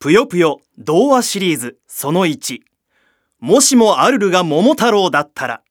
ぷよぷよ童話シリーズその1、もしもアルルが桃太郎だったら。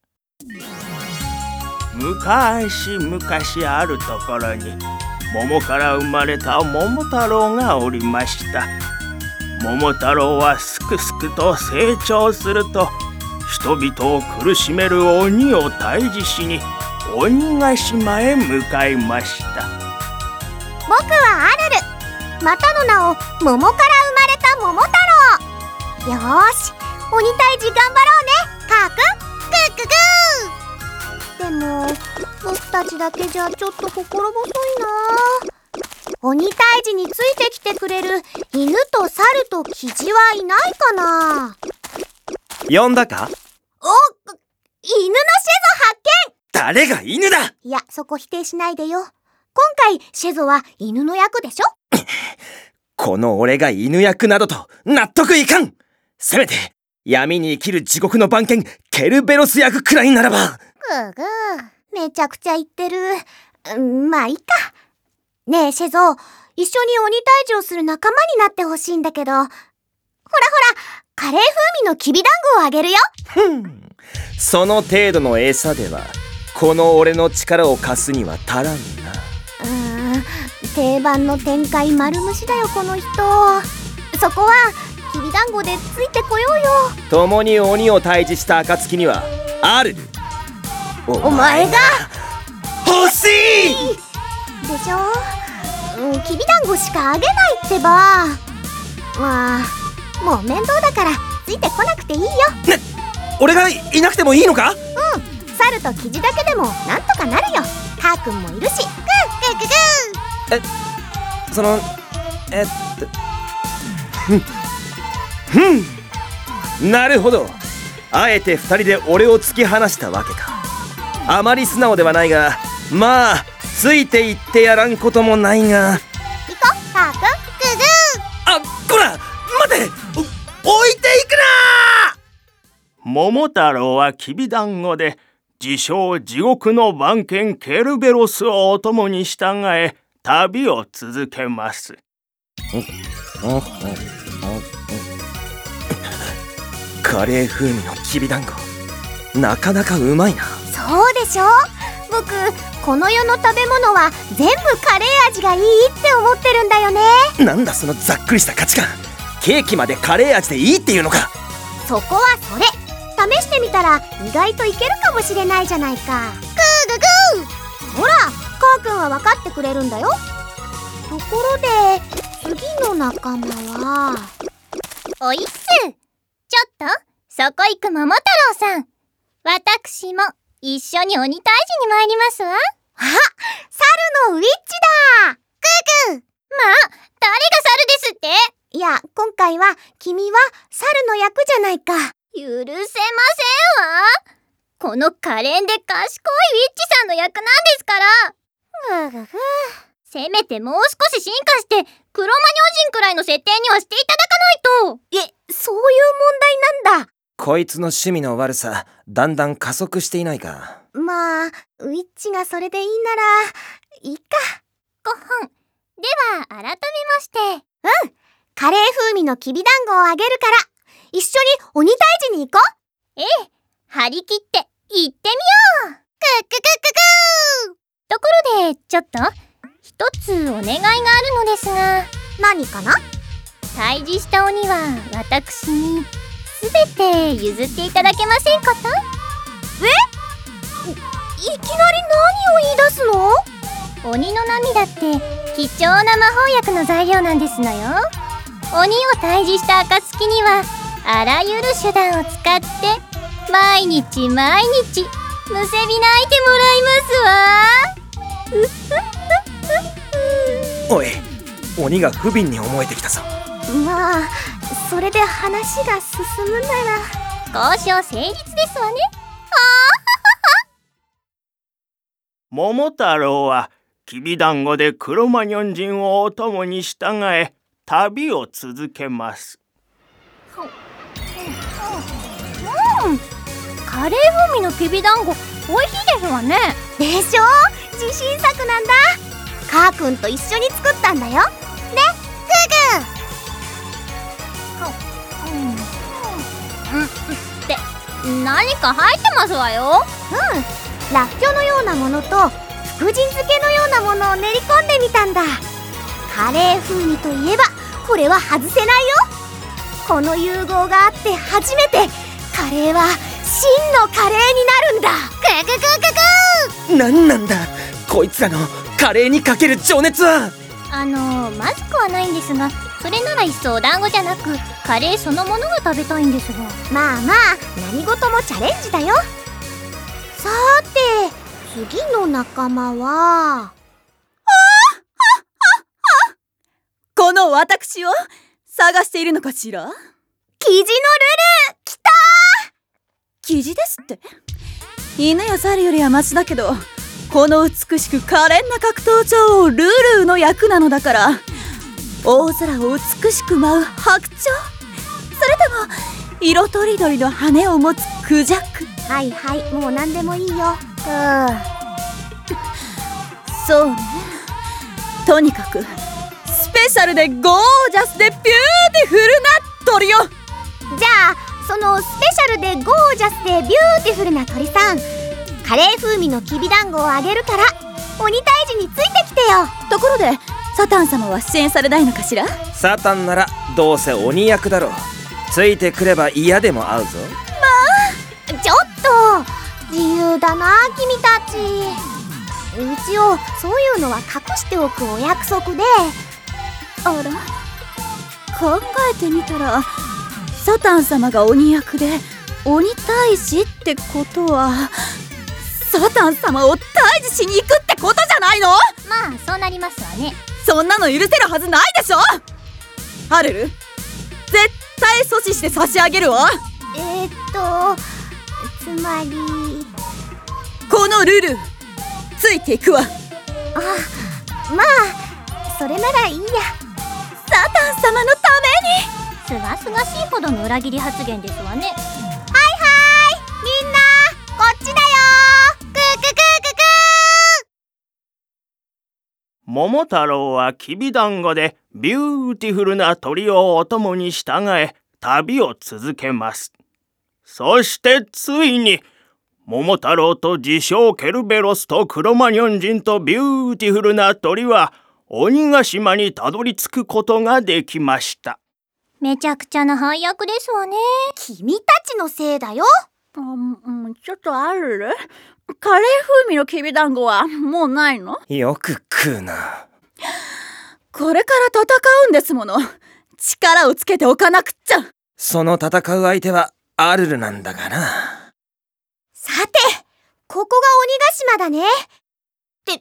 昔々あるところに桃から生まれた桃太郎がおりました。桃太郎はすくすくと成長すると、人々を苦しめる鬼を退治しに鬼ヶ島へ向かいました。 僕はアルル、またの名を桃から生まれた桃太郎。よーし、鬼退治頑張ろうね、カーくん。グーグーグー。でも僕たちだけじゃちょっと心細いな。鬼退治についてきてくれる犬と猿とキジはいないかな。 呼んだか？ 犬のシェゾ発見。 誰が犬だ！ いや、そこ否定しないでよ。今回シェゾは犬の役でしょ。 この俺が犬役などと納得いかん。せめて闇に生きる地獄の番犬ケルベロス役くらいならば。 ぐーぐー、めちゃくちゃ言ってる。まあいいか。ねえシェゾ、一緒に鬼退治をする仲間になってほしいんだけど。ほらほら、カレー風味のきびだんごをあげるよ。 その程度の餌ではこの俺の力を貸すには足らんな。 定番の展開丸虫だよこの人。そこはきびだんごでついてこようよ。 共に鬼を退治した暁にはアルル、 お前が欲しいでしょ。きびだんごしかあげないってば。まあもう面倒だからついてこなくていいよ。 ね、俺がいなくてもいいのか？ 猿とキジだけでもなんとかなるよ。カーくんもいるし。グーグーグーグー。 そのなるほど。あえて2人で俺を突き放したわけか。あまり素直ではないが、まあついていってやらんこともないが。 行こうカーくん。グーグー。あ、こら待て、置いていくな。桃太郎はきびだんごで自称地獄の番犬ケルベロスをお供に従え旅を続けます。カレー風味のきびだんご、なかなかうまいな。 そうでしょ。僕この世の食べ物は全部カレー味がいいって思ってるんだよね。 なんだそのざっくりした価値観。ケーキまでカレー味でいいっていうのか。 そこはそれ、試してみたら意外といけるかもしれないじゃないか。グーグーグー。ほら、カーくんは分かってくれるんだよ。ところで次の仲間はおいっす。ちょっとそこ行く桃太郎さん、私も一緒に鬼退治に参りますわ。 あ、猿のウィッチだ。グーグー。 まあ、誰が猿ですって？ いや、今回は君は猿の役じゃないか。 許せませんわ。この可憐で賢いウィッチさんの役なんですから。 グーグーグー。 せめてもう少し進化してクロマニョ人くらいの設定にはしていただかないと。 そういう問題なんだ。 こいつの趣味の悪さ、だんだん加速していないか。 まあウィッチがそれでいいならいいか。 ご本では改めまして、 カレー風味のきびだんごをあげるから一緒に鬼退治に行こう。 ええ、張り切って行ってみよう。 グーグーグーグーグー。 ところでちょっと一つお願いがあるのですが。 何かな？ 退治した鬼は私にすべて譲っていただけませんこと？ いきなり何を言い出すの？ 鬼の涙って貴重な魔法薬の材料なんですのよ。鬼を退治した暁にはあらゆる手段を使って毎日毎日むせび泣いてもらいますわ。 おい、鬼が不憫に思えてきたぞ。 まあそれで話が進むなら交渉成立ですわね。 桃太郎はきびだんごでクロマニョン人をお供に従え旅を続けます。 カレー風味のきびだんご美味しいですわね。 でしょ。自信作なんだ。カーくんと一緒に作ったんだよね、グーグー。 って何か入ってますわよ。 らっきょうのようなものと福神漬けのようなものを練り込んでみたんだ。カレー風味といえばこれは外せないよ。この融合があって初めてカレーは真のカレーになるんだ。グググググー。 なんなんだこいつらのカレーにかける情熱は。 まずくはないんですが、それならいっそお団子じゃなくカレーそのものが食べたいんですが。 まあまあ何事もチャレンジだよ。さーて次の仲間はこの私を探しているのかしら。 キジのルル来たキジですって。犬や猿よりはマシだけど、この美しく可憐な格闘女王ルルーの役なのだから。大空を美しく舞う白鳥、それとも色とりどりの羽を持つクジャク。 はいはい、もう何でもいいよ。 そうね。とにかくスペシャルでゴージャスでビューティフルな鳥よ。 じゃあそのスペシャルでゴージャスでビューティフルな鳥さん、カレー風味のきびだんごをあげるから鬼退治についてきてよ。 ところでサタン様は支援されないのかしら。 サタンならどうせ鬼役だろう。ついてくれば嫌でも会うぞ。 ちょっと自由だな君たち。一応そういうのは隠しておくお約束で。 あら、考えてみたらサタン様が鬼役で鬼退治ってことはサタン様を退治しに行くってことじゃないの。 まあそうなりますわね。 そんなの許せるはずないでしょ。ハルル、絶対阻止して差し上げるわ。 つまりこのルルついていくわ。 まあそれならいいや。 サタン様のたすがすがしいほどの裏切り発言ですわね。 みんなこっちだよ。グーググーググー。 桃太郎はきびだんごでビューティフルな鳥をお供に従え旅を続けます。そしてついに桃太郎と自称ケルベロスとクロマニョン人とビューティフルな鳥は鬼ヶ島にたどり着くことができました。 めちゃくちゃな配役ですわね。 君たちのせいだよ。 ちょっとあるカレー風味のきびだんごはもうないの。 よく食うな。 これから戦うんですもの。力をつけておかなくっちゃ。 その戦う相手はアルルなんだがな。 さてここが鬼ヶ島だね。って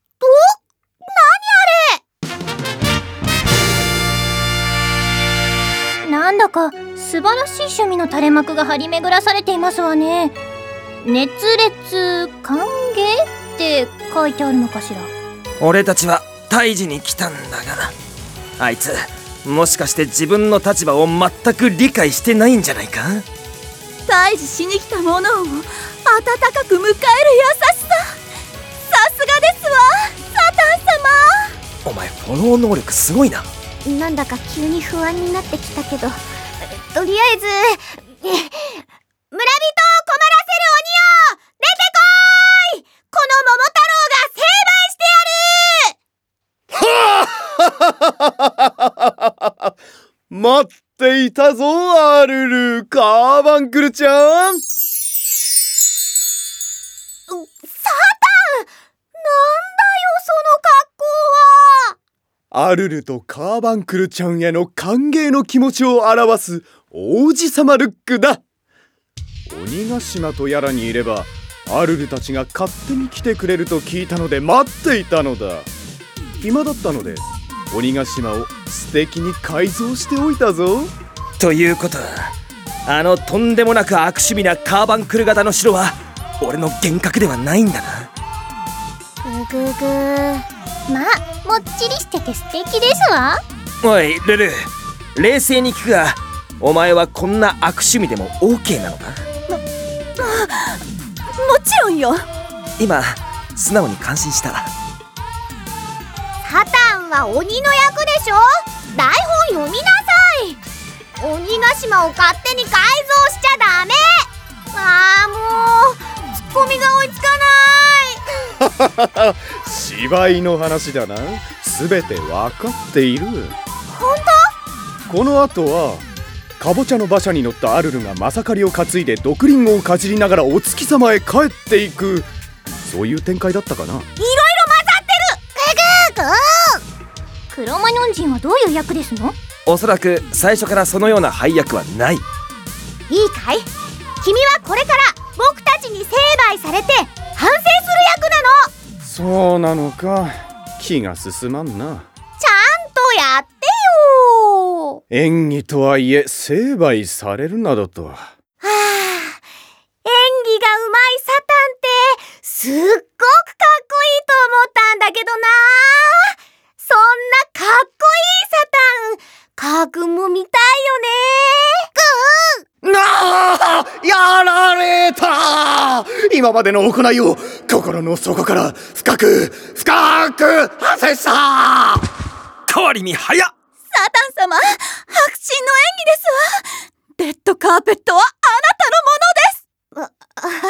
なんだか素晴らしい趣味の垂れ幕が張り巡らされていますわね。熱烈歓迎って書いてあるのかしら。 俺たちは退治に来たんだが、あいつもしかして自分の立場を全く理解してないんじゃないか。 退治しに来た者を温かく迎える優しさ、さすがですわサタン様。 お前フォロー能力すごいな。 なんだか急に不安になってきたけど、とりあえず村人を困らせる鬼よ出てこい。この桃太郎が成敗してやる。 待っていたぞアルル、カーバンクルちゃん。 サタン、なんだよその格好は。 アルルとカーバンクルちゃんへの歓迎の気持ちを表す王子様ルックだ。鬼ヶ島とやらにいればアルルたちが勝手に来てくれると聞いたので待っていたのだ。暇だったので鬼ヶ島を素敵に改造しておいたぞ。 ということはあのとんでもなく悪趣味なカーバンクル型の城は俺の幻覚ではないんだな。 ぐぐぐまあもっちりしてて素敵ですわ。 おいルル、冷静に聞くがお前はこんな悪趣味でも OK なのか。 もちろんよ。 今素直に感心した。 サタンは鬼の役でしょ。台本読みなさい。鬼ヶヶ島を勝手に改造しちゃダメ。もうツッコミが追いつかない。 芝居の話だな。すべてわかっている。 本当？この後はかぼちゃの馬車に乗ったアルルがマサカリを担いで毒リンゴをかじりながらお月様へ帰っていく、そういう展開だったかな。 いろいろ混ざってる。グーグーグー。 クロマニョン人はどういう役ですの？ おそらく最初からそのような配役はない。 いいかい？君はこれから僕たちに成敗されて反省する役なの。 そうなのか。気が進まんな。 ちゃんとやってよ。 演技とはいえ成敗されるなどとは。 演技がうまいサタンってすっごくかっこいいと思ったんだけどな。そんなかっこいいサタン、カー君も見たいよね。 なあ、やられた。今までの行いを心の底から深く深く反省した。 代わりに早っ。 サタン様、迫真の演技ですわ。レッドカーペットはあなたのも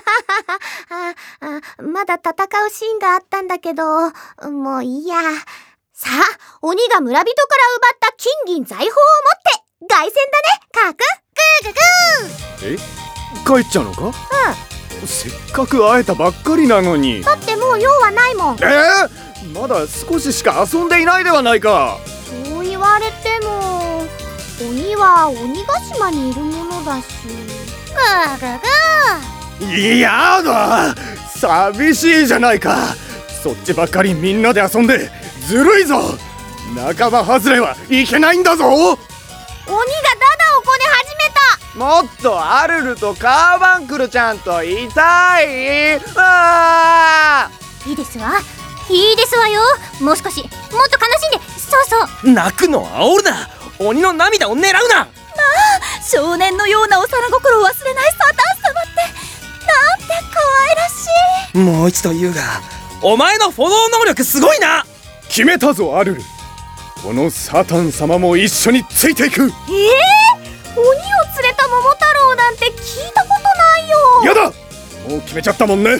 のです。 まだ戦うシーンがあったんだけど、もういいや。さあ、鬼が村人から奪った金銀財宝を持って凱旋だね、カー君。グーグーグえ、帰っちゃうのか？せっかく会えたばっかりなのに。 ー。だってもう用はないもん。 まだ少ししか遊んでいないではないか。 そう言われても、鬼は鬼ヶ島にいるものだし。グーグーグー。 いやだ、寂しいじゃないか。そっちばっかりみんなで遊んでずるいぞ。仲間外れはいけないんだぞ。 鬼がダダをこね始めた。 もっとアルルとカーバンクルちゃんといたい。 いいですわ、いいですわよ。もう少しもっと悲しんで。そうそう、 泣くのを煽るな。鬼の涙を狙うな。 少年のような幼心を忘れないサタン様ってなんて可愛らしい。 もう一度言うが、お前のフォロー能力すごいな。 決めたぞアルル。このサタン様も一緒についていく。 鬼を連れた桃太郎なんて聞いたことないよ。 やだ、もう決めちゃったもんね。 グー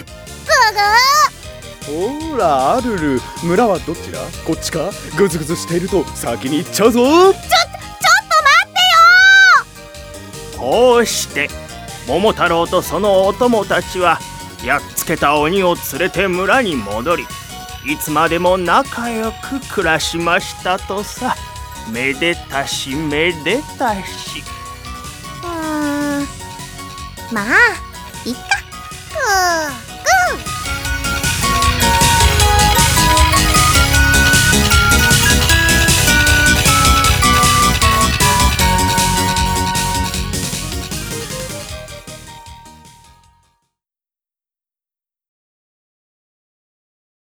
グー。 ほらアルル、村はどちら？こっちか？グズグズしていると先に行っちゃうぞ。 ちょっと待ってよ。 こうして桃太郎とそのお供たちはやっつけた鬼を連れて村に戻り、いつまでも仲良く暮らしましたとさ。めでたしめでたし。 まあいっか。